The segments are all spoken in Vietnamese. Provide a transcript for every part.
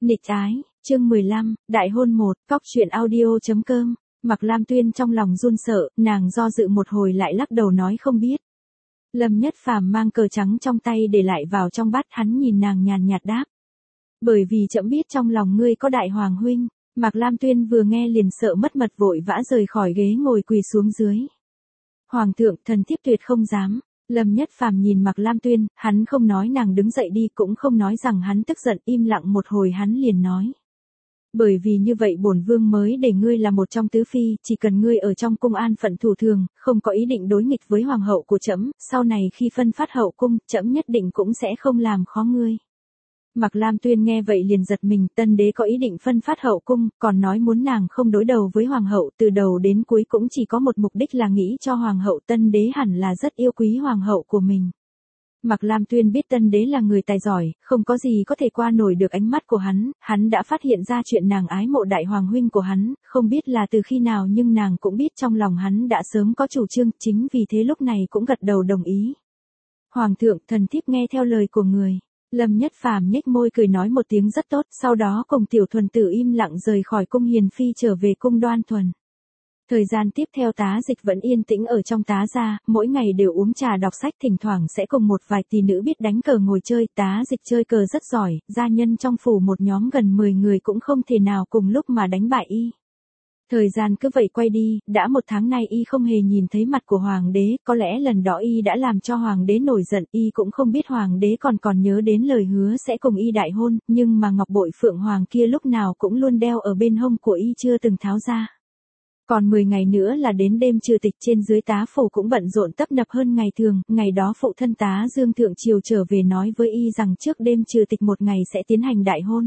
Nịch ái, chương 15, đại hôn 1, cóc truyện audio.com. Mạc Lam Tuyên trong lòng run sợ, nàng do dự một hồi lại lắc đầu nói không biết. Lâm Nhất Phàm mang cờ trắng trong tay để lại vào trong bát, hắn nhìn nàng nhàn nhạt đáp. Bởi vì trẫm biết trong lòng ngươi có đại hoàng huynh. Mạc Lam Tuyên vừa nghe liền sợ mất mật vội vã rời khỏi ghế ngồi quỳ xuống dưới. Hoàng thượng, thần thiếp tuyệt không dám. Lâm Nhất Phàm nhìn Mạc Lam Tuyên, hắn không nói nàng đứng dậy đi, cũng không nói rằng hắn tức giận, im lặng một hồi hắn liền nói. Bởi vì như vậy bổn vương mới để ngươi là một trong tứ phi, chỉ cần ngươi ở trong cung an phận thủ thường, không có ý định đối nghịch với hoàng hậu của trẫm, sau này khi phân phát hậu cung, trẫm nhất định cũng sẽ không làm khó ngươi. Mạc Lam Tuyên nghe vậy liền giật mình, tân đế có ý định phân phát hậu cung, còn nói muốn nàng không đối đầu với hoàng hậu, từ đầu đến cuối cũng chỉ có một mục đích là nghĩ cho hoàng hậu, tân đế hẳn là rất yêu quý hoàng hậu của mình. Mạc Lam Tuyên biết tân đế là người tài giỏi, không có gì có thể qua nổi được ánh mắt của hắn đã phát hiện ra chuyện nàng ái mộ đại hoàng huynh của hắn, không biết là từ khi nào nhưng nàng cũng biết trong lòng hắn đã sớm có chủ trương, chính vì thế lúc này cũng gật đầu đồng ý. Hoàng thượng, thần thiếp nghe theo lời của người. Lâm Nhất Phàm nhếch môi cười nói một tiếng rất tốt, sau đó cùng tiểu thuần tử im lặng rời khỏi cung hiền phi trở về cung Đoan Thuần. Thời gian tiếp theo Tá Dịch vẫn yên tĩnh ở trong Tá gia, mỗi ngày đều uống trà đọc sách, thỉnh thoảng sẽ cùng một vài tỷ nữ biết đánh cờ ngồi chơi. Tá Dịch chơi cờ rất giỏi, gia nhân trong phủ một nhóm gần 10 người cũng không thể nào cùng lúc mà đánh bại y. Thời gian cứ vậy quay đi, đã một tháng nay y không hề nhìn thấy mặt của hoàng đế, có lẽ lần đó y đã làm cho hoàng đế nổi giận, y cũng không biết hoàng đế còn nhớ đến lời hứa sẽ cùng y đại hôn, nhưng mà ngọc bội phượng hoàng kia lúc nào cũng luôn đeo ở bên hông của y chưa từng tháo ra. Còn 10 ngày nữa là đến đêm trừ tịch, trên dưới Tá phủ cũng bận rộn tấp nập hơn ngày thường, ngày đó phụ thân Tá Dương thượng triều trở về nói với y rằng trước đêm trừ tịch một ngày sẽ tiến hành đại hôn.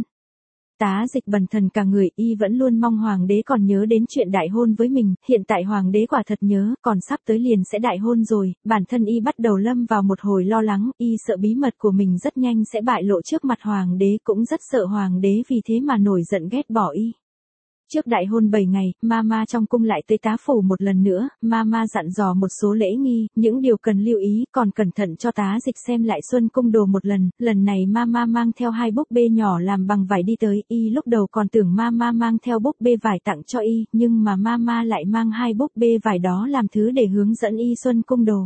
Tá Dịch bần thần cả người, y vẫn luôn mong hoàng đế còn nhớ đến chuyện đại hôn với mình, hiện tại hoàng đế quả thật nhớ, còn sắp tới liền sẽ đại hôn rồi, bản thân y bắt đầu lâm vào một hồi lo lắng, y sợ bí mật của mình rất nhanh sẽ bại lộ trước mặt hoàng đế, cũng rất sợ hoàng đế vì thế mà nổi giận ghét bỏ y. Trước đại hôn 7 ngày, Mama trong cung lại tới Tá phủ một lần nữa, Mama dặn dò một số lễ nghi, những điều cần lưu ý, còn cẩn thận cho Tá Dịch xem lại xuân cung đồ một lần này Mama mang theo 2 búp bê nhỏ làm bằng vải đi tới, y lúc đầu còn tưởng Mama mang theo búp bê vải tặng cho y, nhưng mà Mama lại mang 2 búp bê vải đó làm thứ để hướng dẫn y xuân cung đồ.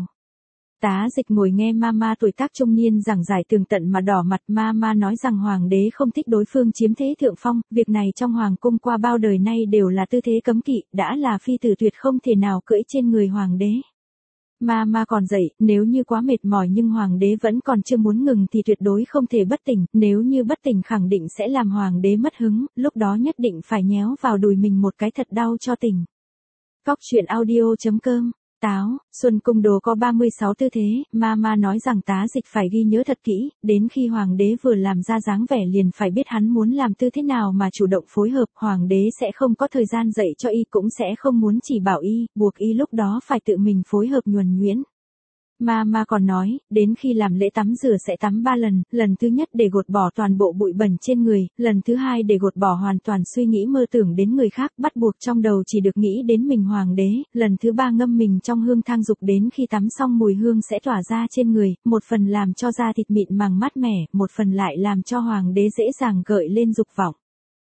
Tá Dịch ngồi nghe Mama tuổi tác trung niên giảng giải tường tận mà đỏ mặt. Mama nói rằng hoàng đế không thích đối phương chiếm thế thượng phong, việc này trong hoàng cung qua bao đời nay đều là tư thế cấm kỵ, đã là phi tử tuyệt không thể nào cưỡi trên người hoàng đế. Mama còn dạy, nếu như quá mệt mỏi nhưng hoàng đế vẫn còn chưa muốn ngừng thì tuyệt đối không thể bất tỉnh, nếu như bất tỉnh khẳng định sẽ làm hoàng đế mất hứng, lúc đó nhất định phải nhéo vào đùi mình một cái thật đau cho tỉnh. Cóc truyện audio.com. Táo, xuân cung đồ có 36 tư thế, Mama nói rằng Tá Dịch phải ghi nhớ thật kỹ, đến khi hoàng đế vừa làm ra dáng vẻ liền phải biết hắn muốn làm tư thế nào mà chủ động phối hợp, hoàng đế sẽ không có thời gian dạy cho y, cũng sẽ không muốn chỉ bảo y, buộc y lúc đó phải tự mình phối hợp nhuần nhuyễn. Mama còn nói, đến khi làm lễ tắm rửa sẽ tắm 3 lần, lần thứ nhất để gột bỏ toàn bộ bụi bẩn trên người, lần thứ hai để gột bỏ hoàn toàn suy nghĩ mơ tưởng đến người khác, bắt buộc trong đầu chỉ được nghĩ đến mình hoàng đế, lần thứ 3 ngâm mình trong hương thang dục, đến khi tắm xong mùi hương sẽ tỏa ra trên người, một phần làm cho da thịt mịn màng mát mẻ, một phần lại làm cho hoàng đế dễ dàng gợi lên dục vọng.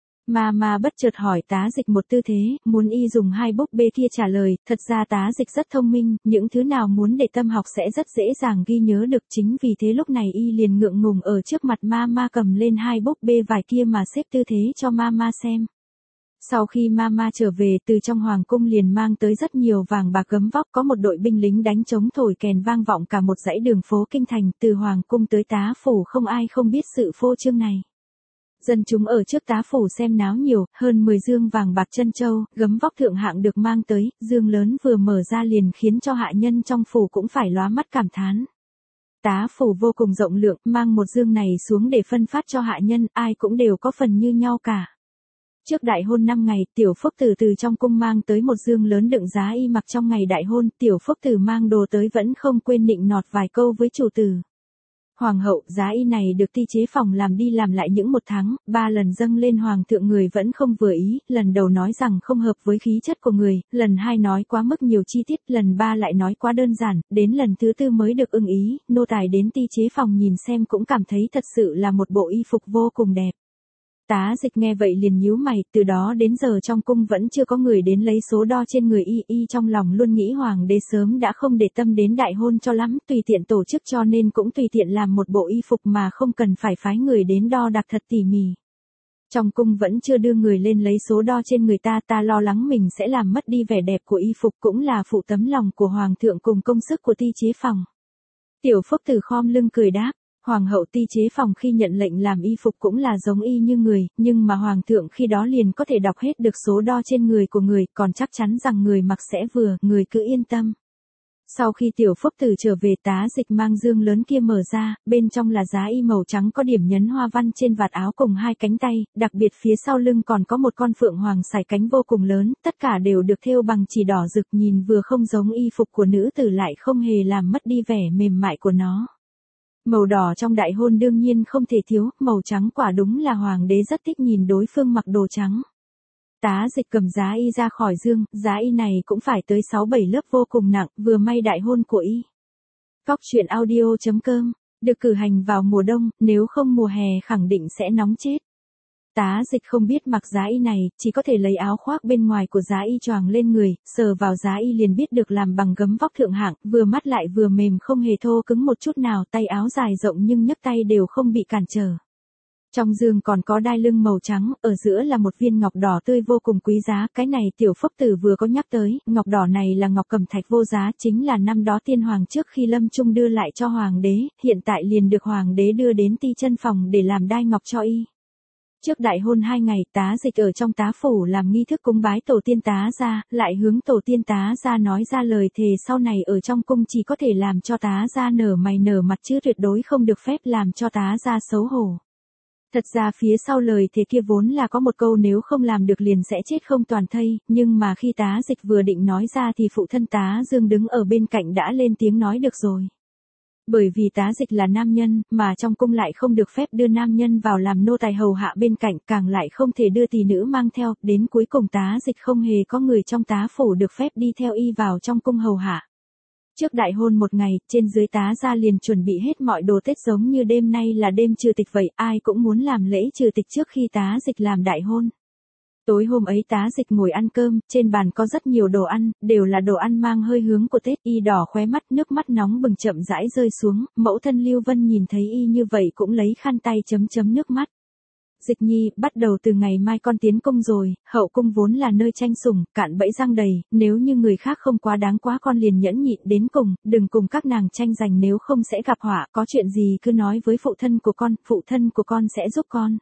Mama bất chợt hỏi Tá Dịch một tư thế, muốn y dùng 2 búp bê kia trả lời, thật ra Tá Dịch rất thông minh, những thứ nào muốn để tâm học sẽ rất dễ dàng ghi nhớ được, chính vì thế lúc này y liền ngượng ngùng ở trước mặt Mama cầm lên 2 búp bê vải kia mà xếp tư thế cho Mama xem. Sau khi Mama trở về từ trong hoàng cung liền mang tới rất nhiều vàng bạc gấm vóc, có một đội binh lính đánh trống thổi kèn vang vọng cả một dãy đường phố kinh thành, từ hoàng cung tới Tá phủ không ai không biết sự phô trương này. Dân chúng ở trước Tá phủ xem náo nhiều, hơn 10 dương vàng bạc trân châu, gấm vóc thượng hạng được mang tới, dương lớn vừa mở ra liền khiến cho hạ nhân trong phủ cũng phải lóa mắt cảm thán. Tá phủ vô cùng rộng lượng, mang một dương này xuống để phân phát cho hạ nhân, ai cũng đều có phần như nhau cả. Trước đại hôn 5 ngày, Tiểu Phúc Tử từ trong cung mang tới một dương lớn đựng giá y mặc trong ngày đại hôn, Tiểu Phúc Tử mang đồ tới vẫn không quên nịnh nọt vài câu với chủ tử. Hoàng hậu, giá y này được ti chế phòng làm đi làm lại những 1 tháng, 3 lần dâng lên hoàng thượng người vẫn không vừa ý, lần đầu nói rằng không hợp với khí chất của người, lần 2 nói quá mức nhiều chi tiết, lần 3 lại nói quá đơn giản, đến lần thứ 4 mới được ưng ý, nô tài đến ti chế phòng nhìn xem cũng cảm thấy thật sự là một bộ y phục vô cùng đẹp. Tá Dịch nghe vậy liền nhíu mày, từ đó đến giờ trong cung vẫn chưa có người đến lấy số đo trên người y trong lòng luôn nghĩ hoàng đế sớm đã không để tâm đến đại hôn cho lắm, tùy tiện tổ chức cho nên cũng tùy tiện làm một bộ y phục mà không cần phải phái người đến đo đạc thật tỉ mỉ. Trong cung vẫn chưa đưa người lên lấy số đo trên người ta lo lắng mình sẽ làm mất đi vẻ đẹp của y phục cũng là phụ tấm lòng của hoàng thượng cùng công sức của ti chế phòng. Tiểu Phúc Tử khom lưng cười đáp. Hoàng hậu ti chế phòng khi nhận lệnh làm y phục cũng là giống y như người, nhưng mà hoàng thượng khi đó liền có thể đọc hết được số đo trên người của người, còn chắc chắn rằng người mặc sẽ vừa, người cứ yên tâm. Sau khi Tiểu Phúc Tử trở về, Tá Dịch mang dương lớn kia mở ra, bên trong là giá y màu trắng có điểm nhấn hoa văn trên vạt áo cùng hai cánh tay, đặc biệt phía sau lưng còn có một con phượng hoàng sải cánh vô cùng lớn, tất cả đều được thêu bằng chỉ đỏ rực, nhìn vừa không giống y phục của nữ tử lại không hề làm mất đi vẻ mềm mại của nó. Màu đỏ trong đại hôn đương nhiên không thể thiếu, màu trắng quả đúng là hoàng đế rất thích nhìn đối phương mặc đồ trắng. Tá Dịch cầm giá y ra khỏi dương, giá y này cũng phải tới 6-7 lớp vô cùng nặng, vừa may đại hôn của y. Cóc truyện audio.com, được cử hành vào mùa đông, nếu không mùa hè khẳng định sẽ nóng chết. Tá Dịch không biết mặc giá y này, chỉ có thể lấy áo khoác bên ngoài của giá y choàng lên người, sờ vào giá y liền biết được làm bằng gấm vóc thượng hạng, vừa mắt lại vừa mềm không hề thô cứng một chút nào, tay áo dài rộng nhưng nhấc tay đều không bị cản trở. Trong giường còn có đai lưng màu trắng, ở giữa là một viên ngọc đỏ tươi vô cùng quý giá, cái này Tiểu Phúc Tử vừa có nhắc tới, ngọc đỏ này là ngọc cẩm thạch vô giá, chính là năm đó tiên hoàng trước khi lâm chung đưa lại cho hoàng đế, hiện tại liền được hoàng đế đưa đến ti chân phòng để làm đai ngọc cho y. Trước đại hôn 2 ngày, Tá Dịch ở trong tá phủ làm nghi thức cúng bái tổ tiên Tá gia, lại hướng tổ tiên Tá gia nói ra lời thề sau này ở trong cung chỉ có thể làm cho Tá gia nở mày nở mặt chứ tuyệt đối không được phép làm cho Tá gia xấu hổ. Thật ra phía sau lời thề kia vốn là có một câu nếu không làm được liền sẽ chết không toàn thây, nhưng mà khi Tá Dịch vừa định nói ra thì phụ thân Tá Dương đứng ở bên cạnh đã lên tiếng nói được rồi. Bởi vì Tá Dịch là nam nhân, mà trong cung lại không được phép đưa nam nhân vào làm nô tài hầu hạ bên cạnh, càng lại không thể đưa tỷ nữ mang theo, đến cuối cùng Tá Dịch không hề có người trong tá phủ được phép đi theo y vào trong cung hầu hạ. Trước đại hôn một ngày, trên dưới Tá gia liền chuẩn bị hết mọi đồ Tết giống như đêm nay là đêm trừ tịch vậy, ai cũng muốn làm lễ trừ tịch trước khi Tá Dịch làm đại hôn. Tối hôm ấy Tá Dịch ngồi ăn cơm, trên bàn có rất nhiều đồ ăn, đều là đồ ăn mang hơi hướng của Tết, y đỏ khóe mắt, nước mắt nóng bừng chậm rãi rơi xuống, mẫu thân Lưu Vân nhìn thấy y như vậy cũng lấy khăn tay chấm nước mắt. Dịch nhi, bắt đầu từ ngày mai con tiến cung rồi, hậu cung vốn là nơi tranh sủng, cạn bẫy răng đầy, nếu như người khác không quá đáng quá con liền nhẫn nhịn đến cùng, đừng cùng các nàng tranh giành nếu không sẽ gặp họa, có chuyện gì cứ nói với phụ thân của con sẽ giúp con.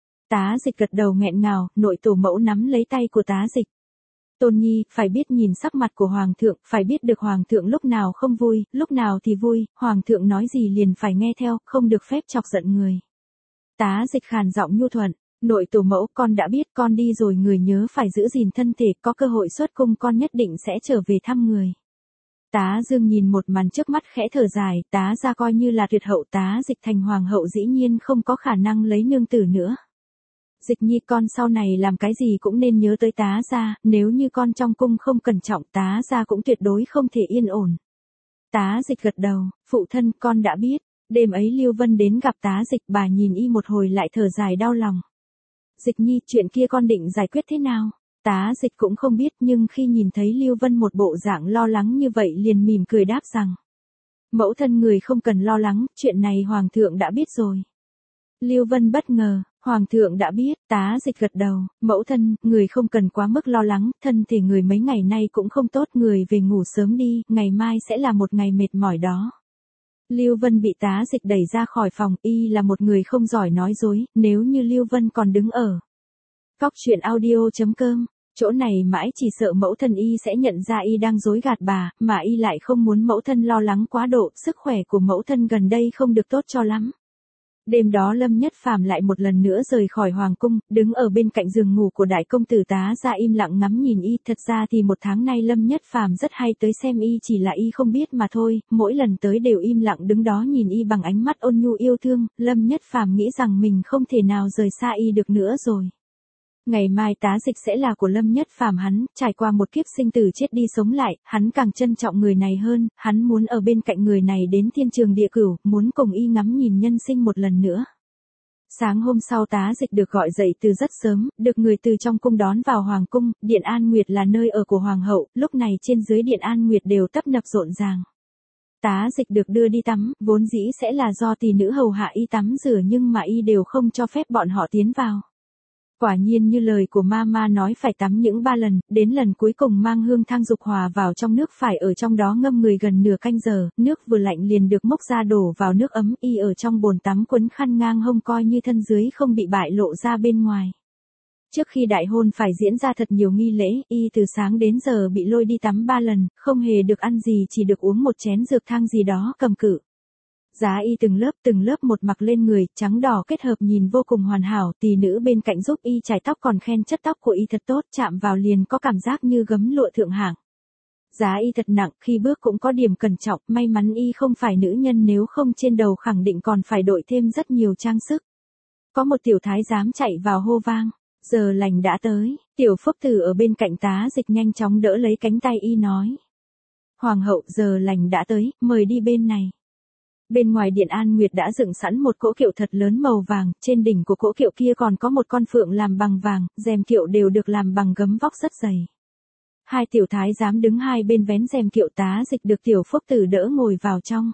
Tá Dịch gật đầu nghẹn ngào, nội tổ mẫu nắm lấy tay của Tá Dịch. Tôn nhi, phải biết nhìn sắc mặt của hoàng thượng, phải biết được hoàng thượng lúc nào không vui, lúc nào thì vui, hoàng thượng nói gì liền phải nghe theo, không được phép chọc giận người. Tá Dịch khàn giọng nhu thuận, nội tổ mẫu con đã biết, con đi rồi người nhớ phải giữ gìn thân thể, có cơ hội xuất cung con nhất định sẽ trở về thăm người. Tá Dương nhìn một màn trước mắt khẽ thở dài, Tá gia coi như là tuyệt hậu, Tá Dịch thành hoàng hậu dĩ nhiên không có khả năng lấy nương tử nữa. Dịch nhi, con sau này làm cái gì cũng nên nhớ tới Tá gia, nếu như con trong cung không cẩn trọng Tá gia cũng tuyệt đối không thể yên ổn. Tá Dịch gật đầu, phụ thân con đã biết. Đêm ấy Lưu Vân đến gặp Tá Dịch, bà nhìn y một hồi lại thở dài đau lòng. Dịch nhi, chuyện kia con định giải quyết thế nào? Tá Dịch cũng không biết, nhưng khi nhìn thấy Lưu Vân một bộ dạng lo lắng như vậy liền mỉm cười đáp rằng. Mẫu thân người không cần lo lắng, chuyện này hoàng thượng đã biết rồi. Lưu Vân bất ngờ, hoàng thượng đã biết, Tá Dịch gật đầu, mẫu thân, người không cần quá mức lo lắng, thân thể người mấy ngày nay cũng không tốt, người về ngủ sớm đi, ngày mai sẽ là một ngày mệt mỏi đó. Lưu Vân bị Tá Dịch đẩy ra khỏi phòng, y là một người không giỏi nói dối, nếu như Lưu Vân còn đứng ở Cóc truyện audio.com, chỗ này mãi chỉ sợ mẫu thân y sẽ nhận ra y đang dối gạt bà, mà y lại không muốn mẫu thân lo lắng quá độ, sức khỏe của mẫu thân gần đây không được tốt cho lắm. Đêm đó Lâm Nhất Phàm lại một lần nữa rời khỏi hoàng cung, đứng ở bên cạnh giường ngủ của đại công tử Tá gia im lặng ngắm nhìn y, thật ra thì một tháng nay Lâm Nhất Phàm rất hay tới xem y, chỉ là y không biết mà thôi, mỗi lần tới đều im lặng đứng đó nhìn y bằng ánh mắt ôn nhu yêu thương, Lâm Nhất Phàm nghĩ rằng mình không thể nào rời xa y được nữa rồi. Ngày mai Tá Dịch sẽ là của Lâm Nhất Phàm, hắn trải qua một kiếp sinh tử chết đi sống lại, hắn càng trân trọng người này hơn, hắn muốn ở bên cạnh người này đến thiên trường địa cửu, muốn cùng y ngắm nhìn nhân sinh một lần nữa. Sáng hôm sau Tá Dịch được gọi dậy từ rất sớm, được người từ trong cung đón vào hoàng cung, Điện An Nguyệt là nơi ở của hoàng hậu, lúc này trên dưới Điện An Nguyệt đều tấp nập rộn ràng. Tá Dịch được đưa đi tắm, vốn dĩ sẽ là do tỷ nữ hầu hạ y tắm rửa nhưng mà y đều không cho phép bọn họ tiến vào. Quả nhiên như lời của Mama nói phải tắm những 3 lần, đến lần cuối cùng mang hương thang dục hòa vào trong nước phải ở trong đó ngâm người gần nửa canh giờ, nước vừa lạnh liền được múc ra đổ vào nước ấm, y ở trong bồn tắm quấn khăn ngang hông coi như thân dưới không bị bại lộ ra bên ngoài. Trước khi đại hôn phải diễn ra thật nhiều nghi lễ, y từ sáng đến giờ bị lôi đi tắm 3 lần, không hề được ăn gì chỉ được uống một chén dược thang gì đó cầm cự. Giá y từng lớp một mặc lên người, trắng đỏ kết hợp nhìn vô cùng hoàn hảo, tỷ nữ bên cạnh giúp y chải tóc còn khen chất tóc của y thật tốt, chạm vào liền có cảm giác như gấm lụa thượng hạng. Giá y thật nặng, khi bước cũng có điểm cẩn trọng, may mắn y không phải nữ nhân nếu không trên đầu khẳng định còn phải đội thêm rất nhiều trang sức. Có một tiểu thái giám chạy vào hô vang, giờ lành đã tới, tiểu phúc tử ở bên cạnh Tá Dịch nhanh chóng đỡ lấy cánh tay y nói. Hoàng hậu giờ lành đã tới, mời đi bên này. Bên ngoài Điện An Nguyệt đã dựng sẵn một cỗ kiệu thật lớn màu vàng, trên đỉnh của cỗ kiệu kia còn có một con phượng làm bằng vàng, rèm kiệu đều được làm bằng gấm vóc rất dày. Hai tiểu thái giám đứng hai bên vén rèm kiệu, Tá Dịch được tiểu phúc tử đỡ ngồi vào trong.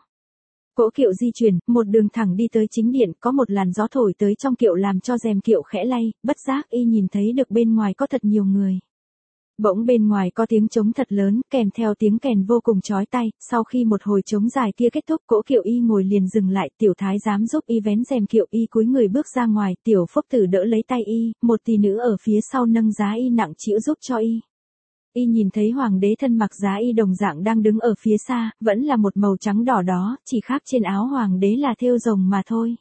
Cỗ kiệu di chuyển, một đường thẳng đi tới chính điện, có một làn gió thổi tới trong kiệu làm cho rèm kiệu khẽ lay, bất giác y nhìn thấy được bên ngoài có thật nhiều người. Bỗng bên ngoài có tiếng trống thật lớn, kèm theo tiếng kèn vô cùng chói tai, sau khi một hồi trống dài kia kết thúc, cỗ kiệu y ngồi liền dừng lại, tiểu thái giám giúp y vén rèm kiệu, y cúi người bước ra ngoài, tiểu phúc tử đỡ lấy tay y, một tỷ nữ ở phía sau nâng giá y nặng trĩu giúp cho y. Y nhìn thấy hoàng đế thân mặc giá y đồng dạng đang đứng ở phía xa, vẫn là một màu trắng đỏ đó, chỉ khác trên áo hoàng đế là thêu rồng mà thôi.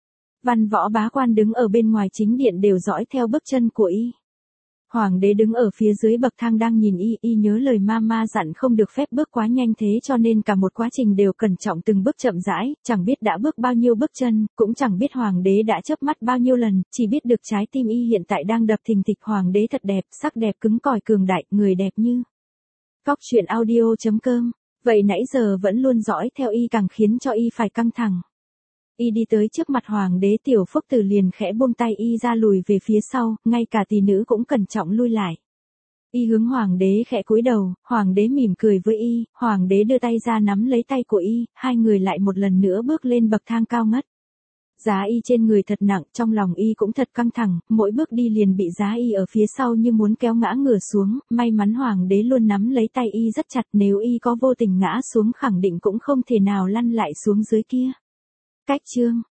Văn võ bá quan đứng ở bên ngoài chính điện đều dõi theo bước chân của y. Hoàng đế đứng ở phía dưới bậc thang đang nhìn y nhớ lời Mama dặn không được phép bước quá nhanh thế cho nên cả một quá trình đều cẩn trọng từng bước chậm rãi, chẳng biết đã bước bao nhiêu bước chân, cũng chẳng biết hoàng đế đã chớp mắt bao nhiêu lần, chỉ biết được trái tim y hiện tại đang đập thình thịch. Hoàng đế thật đẹp, sắc đẹp cứng cỏi cường đại, người đẹp như. Cóc truyện audio.com. Vậy nãy giờ vẫn luôn dõi theo y càng khiến cho y phải căng thẳng. Y đi tới trước mặt hoàng đế, tiểu phúc tử liền khẽ buông tay y ra lùi về phía sau, ngay cả tỷ nữ cũng cẩn trọng lui lại. Y hướng hoàng đế khẽ cúi đầu, hoàng đế mỉm cười với y, hoàng đế đưa tay ra nắm lấy tay của y, hai người lại một lần nữa bước lên bậc thang cao ngất. Giá y trên người thật nặng, trong lòng y cũng thật căng thẳng, mỗi bước đi liền bị giá y ở phía sau như muốn kéo ngã ngửa xuống, may mắn hoàng đế luôn nắm lấy tay y rất chặt, nếu y có vô tình ngã xuống khẳng định cũng không thể nào lăn lại xuống dưới kia. Cách chương